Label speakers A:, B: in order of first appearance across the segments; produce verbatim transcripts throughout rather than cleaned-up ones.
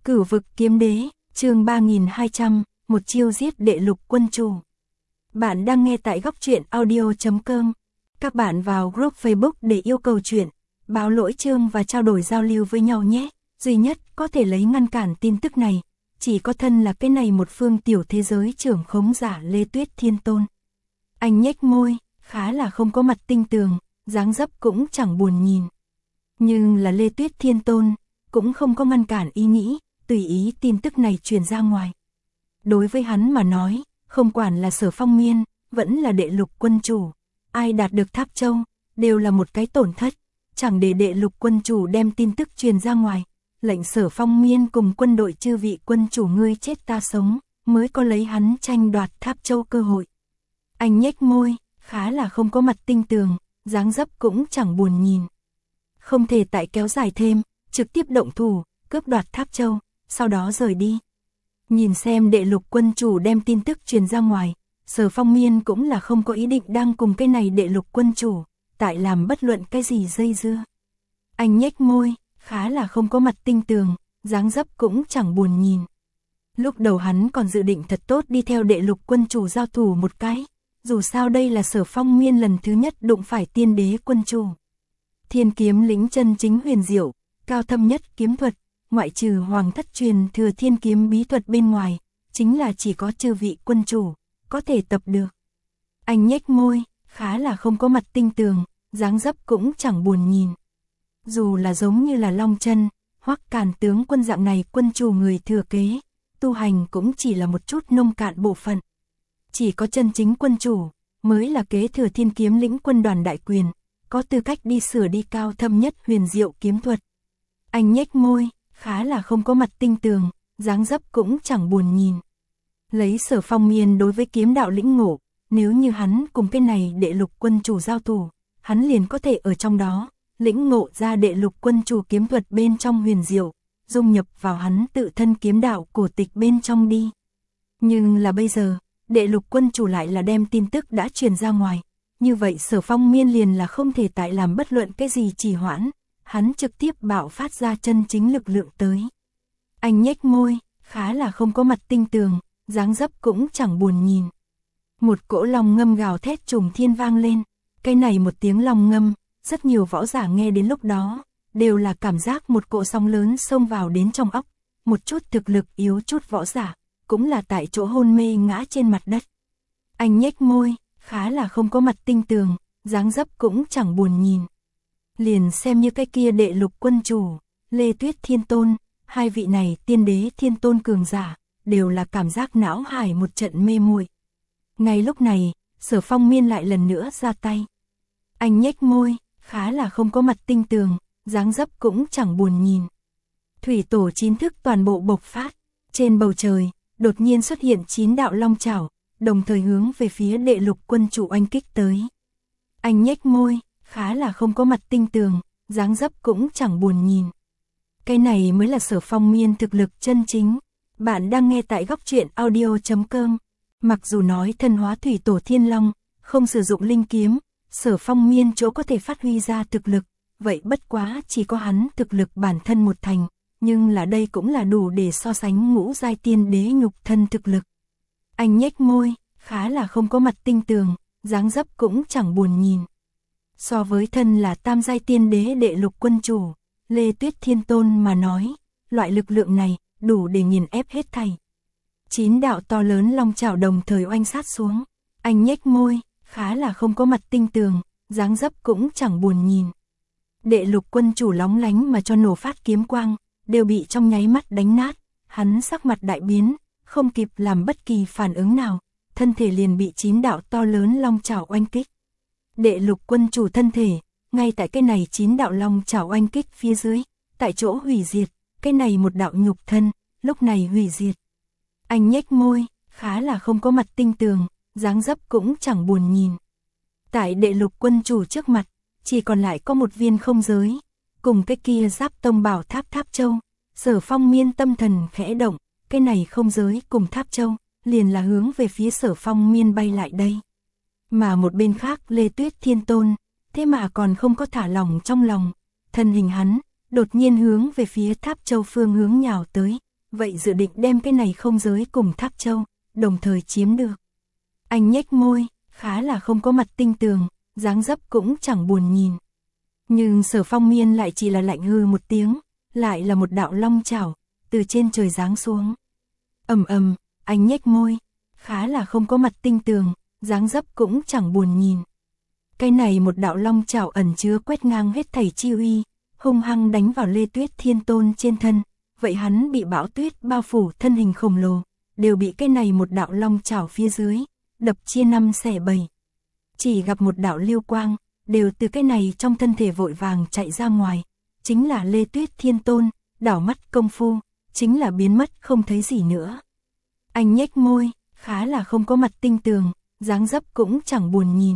A: Cửu vực kiếm đế, chương ba nghìn hai trăm, một chiêu giết đệ lục quân chủ. Bạn đang nghe tại góc truyện audio chấm com. Các bạn vào group Facebook để yêu cầu chuyện, báo lỗi chương và trao đổi giao lưu với nhau nhé. Duy nhất có thể lấy ngăn cản tin tức này, chỉ có thân là cái này một phương tiểu thế giới trưởng khống giả Lê Tuyết Thiên Tôn. Anh nhếch môi, khá là không có mặt tinh tường, dáng dấp cũng chẳng buồn nhìn. Nhưng là Lê Tuyết Thiên Tôn, cũng không có ngăn cản ý nghĩ, tùy ý tin tức này truyền ra ngoài. Đối với hắn mà nói, không quản là Sở Phong Miên, vẫn là đệ lục quân chủ, ai đạt được Tháp Châu, đều là một cái tổn thất, chẳng để đệ lục quân chủ đem tin tức truyền ra ngoài, lệnh Sở Phong Miên cùng quân đội chư vị quân chủ ngươi chết ta sống, mới có lấy hắn tranh đoạt Tháp Châu cơ hội. Anh nhếch môi, khá là không có mặt tinh tường, dáng dấp cũng chẳng buồn nhìn. Không thể tại kéo dài thêm, trực tiếp động thủ, cướp đoạt Tháp Châu, sau đó rời đi. Nhìn xem đệ lục quân chủ đem tin tức truyền ra ngoài, Sở Phong Miên cũng là không có ý định đang cùng cái này đệ lục quân chủ, tại làm bất luận cái gì dây dưa. Anh nhếch môi, khá là không có mặt tinh tường, dáng dấp cũng chẳng buồn nhìn. Lúc đầu hắn còn dự định thật tốt đi theo đệ lục quân chủ giao thủ một cái, dù sao đây là Sở Phong Miên lần thứ nhất đụng phải tiên đế quân chủ. Thiên kiếm lĩnh chân chính huyền diệu, cao thâm nhất kiếm thuật, ngoại trừ hoàng thất truyền thừa thiên kiếm bí thuật bên ngoài, chính là chỉ có chư vị quân chủ, có thể tập được. Anh nhếch môi, khá là không có mặt tinh tường, dáng dấp cũng chẳng buồn nhìn. Dù là giống như là Long Chân, Hoắc Càn tướng quân dạng này quân chủ người thừa kế, tu hành cũng chỉ là một chút nông cạn bộ phận. Chỉ có chân chính quân chủ, mới là kế thừa thiên kiếm lĩnh quân đoàn đại quyền, có tư cách đi sửa đi cao thâm nhất huyền diệu kiếm thuật. Anh nhếch môi, khá là không có mặt tinh tường, dáng dấp cũng chẳng buồn nhìn. Lấy Sở Phong Miên đối với kiếm đạo lĩnh ngộ, nếu như hắn cùng cái này đệ lục quân chủ giao thủ, hắn liền có thể ở trong đó, lĩnh ngộ ra đệ lục quân chủ kiếm thuật bên trong huyền diệu, dung nhập vào hắn tự thân kiếm đạo cổ tịch bên trong đi. Nhưng là bây giờ, đệ lục quân chủ lại là đem tin tức đã truyền ra ngoài, như vậy Sở Phong Miên liền là không thể tại làm bất luận cái gì trì hoãn, hắn trực tiếp bạo phát ra chân chính lực lượng tới. Anh nhếch môi, khá là không có mặt tinh tường, dáng dấp cũng chẳng buồn nhìn. Một cỗ long ngâm gào thét trùng thiên vang lên, cái này một tiếng long ngâm, rất nhiều võ giả nghe đến lúc đó, đều là cảm giác một cỗ sóng lớn xông vào đến trong óc, một chút thực lực yếu chút võ giả, cũng là tại chỗ hôn mê ngã trên mặt đất. Anh nhếch môi, khá là không có mặt tinh tường, dáng dấp cũng chẳng buồn nhìn. Liền xem như cái kia đệ lục quân chủ, Lê Tuyết Thiên Tôn, hai vị này tiên đế thiên tôn cường giả, đều là cảm giác não hải một trận mê muội. Ngay lúc này, Sở Phong Miên lại lần nữa ra tay. Anh nhếch môi, khá là không có mặt tinh tường, dáng dấp cũng chẳng buồn nhìn. Thủy tổ chín thức toàn bộ bộc phát, trên bầu trời, đột nhiên xuất hiện chín đạo long chảo, đồng thời hướng về phía đệ lục quân chủ oanh kích tới. Anh nhếch môi, khá là không có mặt tinh tường, dáng dấp cũng chẳng buồn nhìn. Cái này mới là Sở Phong Miên thực lực chân chính. Bạn đang nghe tại góc truyện audio chấm com. Mặc dù nói thân hóa thủy tổ thiên long, không sử dụng linh kiếm, Sở Phong Miên chỗ có thể phát huy ra thực lực, vậy bất quá chỉ có hắn thực lực bản thân một thành, nhưng là đây cũng là đủ để so sánh ngũ giai tiên đế nhục thân thực lực. Anh nhếch môi, khá là không có mặt tinh tường, dáng dấp cũng chẳng buồn nhìn. So với thân là tam giai tiên đế đệ lục quân chủ, Lê Tuyết Thiên Tôn mà nói, loại lực lượng này đủ để nghiền ép hết thảy. Chín đạo to lớn long chảo đồng thời oanh sát xuống, anh nhếch môi, khá là không có mặt tinh tường, dáng dấp cũng chẳng buồn nhìn. Đệ lục quân chủ lóng lánh mà cho nổ phát kiếm quang, đều bị trong nháy mắt đánh nát, hắn sắc mặt đại biến, không kịp làm bất kỳ phản ứng nào, thân thể liền bị chín đạo to lớn long chảo oanh kích. Đệ lục quân chủ thân thể, ngay tại cái này chín đạo long chảo oanh kích phía dưới, tại chỗ hủy diệt, cái này một đạo nhục thân, lúc này hủy diệt. Anh nhếch môi, khá là không có mặt tinh tường, dáng dấp cũng chẳng buồn nhìn. Tại đệ lục quân chủ trước mặt, chỉ còn lại có một viên không giới, cùng cái kia giáp tông bảo tháp Tháp Châu. Sở Phong Miên tâm thần khẽ động, cái này không giới cùng Tháp Châu, liền là hướng về phía Sở Phong Miên bay lại đây. Mà một bên khác Lê Tuyết Thiên Tôn, thế mà còn không có thả lỏng trong lòng, thân hình hắn, đột nhiên hướng về phía Tháp Châu phương hướng nhào tới, vậy dự định đem cái này không giới cùng Tháp Châu, đồng thời chiếm được. Anh nhếch môi, khá là không có mặt tinh tường, dáng dấp cũng chẳng buồn nhìn. Nhưng Sở Phong Miên lại chỉ là lạnh hừ một tiếng, lại là một đạo long chảo, từ trên trời giáng xuống. Ầm ầm, anh nhếch môi, khá là không có mặt tinh tường, dáng dấp cũng chẳng buồn nhìn. Cái này một đạo long chảo ẩn chứa quét ngang hết thảy chi uy, hung hăng đánh vào Lê Tuyết Thiên Tôn trên thân, vậy hắn bị bão tuyết bao phủ thân hình khổng lồ, đều bị cái này một đạo long chảo phía dưới, đập chia năm xẻ bảy. Chỉ gặp một đạo lưu quang, đều từ cái này trong thân thể vội vàng chạy ra ngoài, chính là Lê Tuyết Thiên Tôn, đảo mắt công phu, chính là biến mất không thấy gì nữa. Anh nhếch môi, khá là không có mặt tinh tường, dáng dấp cũng chẳng buồn nhìn.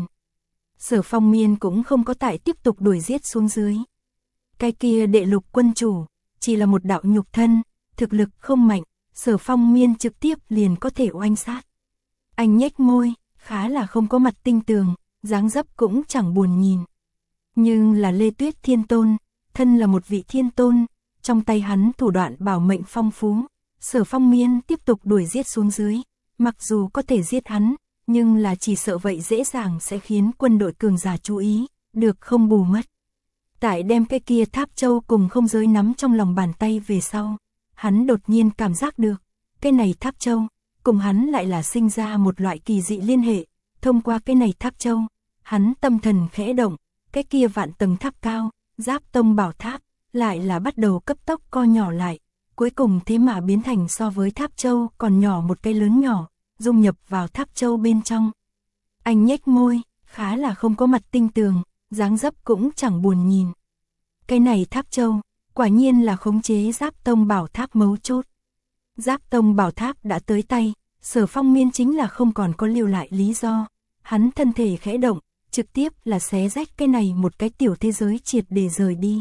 A: Sở Phong Miên cũng không có tại tiếp tục đuổi giết xuống dưới. Cái kia Đệ Lục quân chủ, chỉ là một đạo nhục thân, thực lực không mạnh, Sở Phong Miên trực tiếp liền có thể oanh sát. Anh nhếch môi, khá là không có mặt tinh tường, dáng dấp cũng chẳng buồn nhìn. Nhưng là Lê Tuyết Thiên Tôn, thân là một vị thiên tôn, trong tay hắn thủ đoạn bảo mệnh phong phú, Sở Phong Miên tiếp tục đuổi giết xuống dưới, mặc dù có thể giết hắn, nhưng là chỉ sợ vậy dễ dàng sẽ khiến quân đội cường giả chú ý, được không bù mất. Tại đem cái kia Tháp Châu cùng không giới nắm trong lòng bàn tay về sau, hắn đột nhiên cảm giác được, cái này Tháp Châu, cùng hắn lại là sinh ra một loại kỳ dị liên hệ, thông qua cái này Tháp Châu, hắn tâm thần khẽ động, cái kia vạn tầng tháp cao, Giáp Tông Bảo Tháp, lại là bắt đầu cấp tốc co nhỏ lại, cuối cùng thế mà biến thành so với Tháp Châu còn nhỏ một cái lớn nhỏ, dung nhập vào Tháp Châu bên trong. Anh nhếch môi, khá là không có mặt tinh tường, dáng dấp cũng chẳng buồn nhìn. Cái này Tháp Châu, quả nhiên là khống chế Giáp Tông Bảo Tháp mấu chốt. Giáp Tông Bảo Tháp đã tới tay, Sở Phong Miên chính là không còn có lưu lại lý do, hắn thân thể khẽ động, trực tiếp là xé rách cái này một cái tiểu thế giới triệt để rời đi.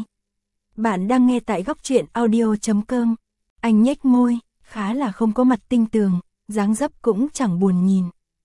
A: Bạn đang nghe tại góc truyện audio chấm com. Anh nhếch môi, khá là không có mặt tinh tường, dáng dấp cũng chẳng buồn nhìn.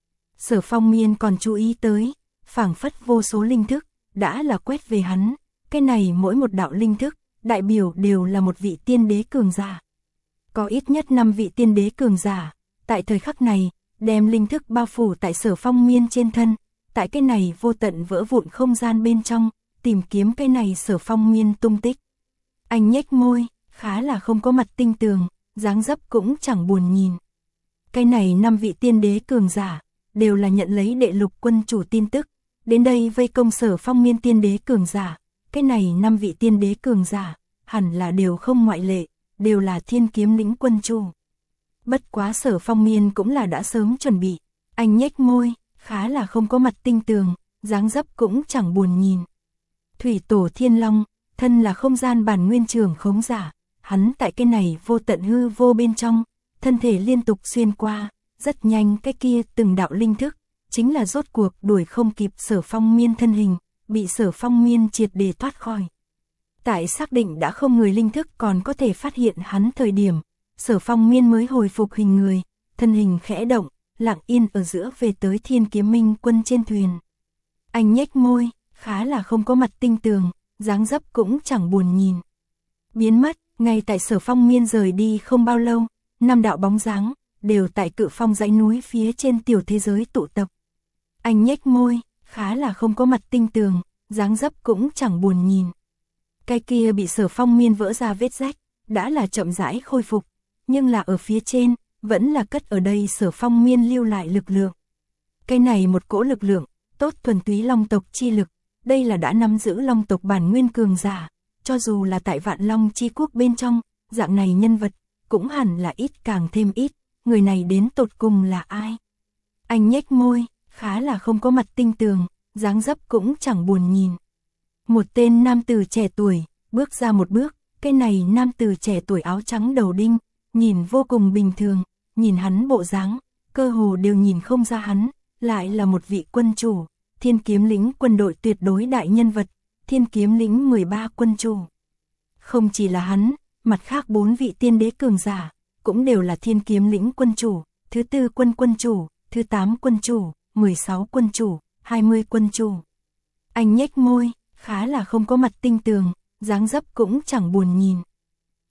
A: Sở Phong Miên còn chú ý tới, phảng phất vô số linh thức, đã là quét về hắn, cái này mỗi một đạo linh thức, đại biểu đều là một vị tiên đế cường giả. Có ít nhất năm vị tiên đế cường giả, tại thời khắc này, đem linh thức bao phủ tại Sở Phong Miên trên thân, tại cái này vô tận vỡ vụn không gian bên trong, tìm kiếm cái này Sở Phong Miên tung tích. Anh nhếch môi, khá là không có mặt tinh tường, dáng dấp cũng chẳng buồn nhìn. Cái này năm vị tiên đế cường giả, đều là nhận lấy Đệ Lục quân chủ tin tức, đến đây vây công Sở Phong Miên tiên đế cường giả, cái này năm vị tiên đế cường giả, hẳn là đều không ngoại lệ, đều là Thiên Kiếm Lĩnh quân chủ. Bất quá Sở Phong Miên cũng là đã sớm chuẩn bị, anh nhếch môi, khá là không có mặt tinh tường, dáng dấp cũng chẳng buồn nhìn. Thủy Tổ Thiên Long, thân là không gian bản nguyên trường khống giả, hắn tại cái này vô tận hư vô bên trong, thân thể liên tục xuyên qua, rất nhanh cái kia từng đạo linh thức, chính là rốt cuộc đuổi không kịp Sở Phong Miên thân hình, bị Sở Phong Miên triệt để thoát khỏi. Tại xác định đã không người linh thức còn có thể phát hiện hắn thời điểm, Sở Phong Miên mới hồi phục hình người, thân hình khẽ động, lặng yên ở giữa về tới Thiên Kiếm Minh quân trên thuyền. Anh nhếch môi, khá là không có mặt tinh tường, dáng dấp cũng chẳng buồn nhìn. Biến mất, ngay tại Sở Phong Miên rời đi không bao lâu, năm đạo bóng dáng, đều tại Cự Phong dãy núi phía trên tiểu thế giới tụ tập. Anh nhếch môi, khá là không có mặt tinh tường, dáng dấp cũng chẳng buồn nhìn. Cái kia bị Sở Phong Miên vỡ ra vết rách, đã là chậm rãi khôi phục, nhưng là ở phía trên, vẫn là cất ở đây Sở Phong Miên lưu lại lực lượng. Cái này một cỗ lực lượng, tốt thuần túy long tộc chi lực, đây là đã nắm giữ long tộc bản nguyên cường giả, cho dù là tại Vạn Long chi quốc bên trong, dạng này nhân vật, cũng hẳn là ít càng thêm ít, người này đến tột cùng là ai? Anh nhếch môi, khá là không có mặt tinh tường, dáng dấp cũng chẳng buồn nhìn. Một tên nam tử trẻ tuổi, bước ra một bước, cái này nam tử trẻ tuổi áo trắng đầu đinh, nhìn vô cùng bình thường, nhìn hắn bộ dáng, cơ hồ đều nhìn không ra hắn, lại là một vị quân chủ, Thiên Kiếm Lĩnh quân đội tuyệt đối đại nhân vật, Thiên Kiếm Lĩnh mười ba quân chủ. Không chỉ là hắn, mặt khác bốn vị tiên đế cường giả, cũng đều là Thiên Kiếm Lĩnh quân chủ, thứ tư quân quân chủ, thứ tám quân chủ, mười sáu quân chủ, hai mươi quân chủ. Anh nhếch môi, khá là không có mặt tinh tường, dáng dấp cũng chẳng buồn nhìn.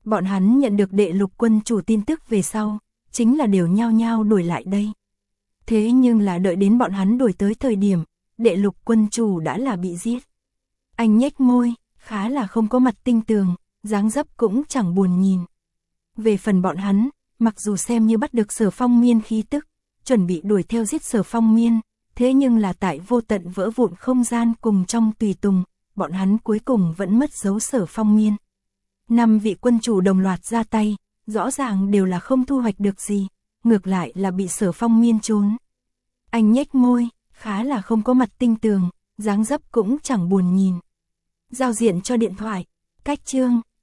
A: Bọn hắn nhận được Đệ Lục quân chủ tin tức về sau, chính là đều nhao nhao đuổi lại đây. Thế nhưng là đợi đến bọn hắn đuổi tới thời điểm, Đệ Lục quân chủ đã là bị giết. Anh nhếch môi, khá là không có mặt tinh tường, dáng dấp cũng chẳng buồn nhìn. Về phần bọn hắn, mặc dù xem như bắt được Sở Phong Miên khí tức, chuẩn bị đuổi theo giết Sở Phong Miên, thế nhưng là tại vô tận vỡ vụn không gian cùng trong tùy tùng, bọn hắn cuối cùng vẫn mất dấu Sở Phong Miên. Năm vị quân chủ đồng loạt ra tay, rõ ràng đều là không thu hoạch được gì, ngược lại là bị Sở Phong Miên trốn. Anh nhếch môi, khá là không có mặt tinh tường, dáng dấp cũng chẳng buồn nhìn. Giao diện cho điện thoại, cách chương,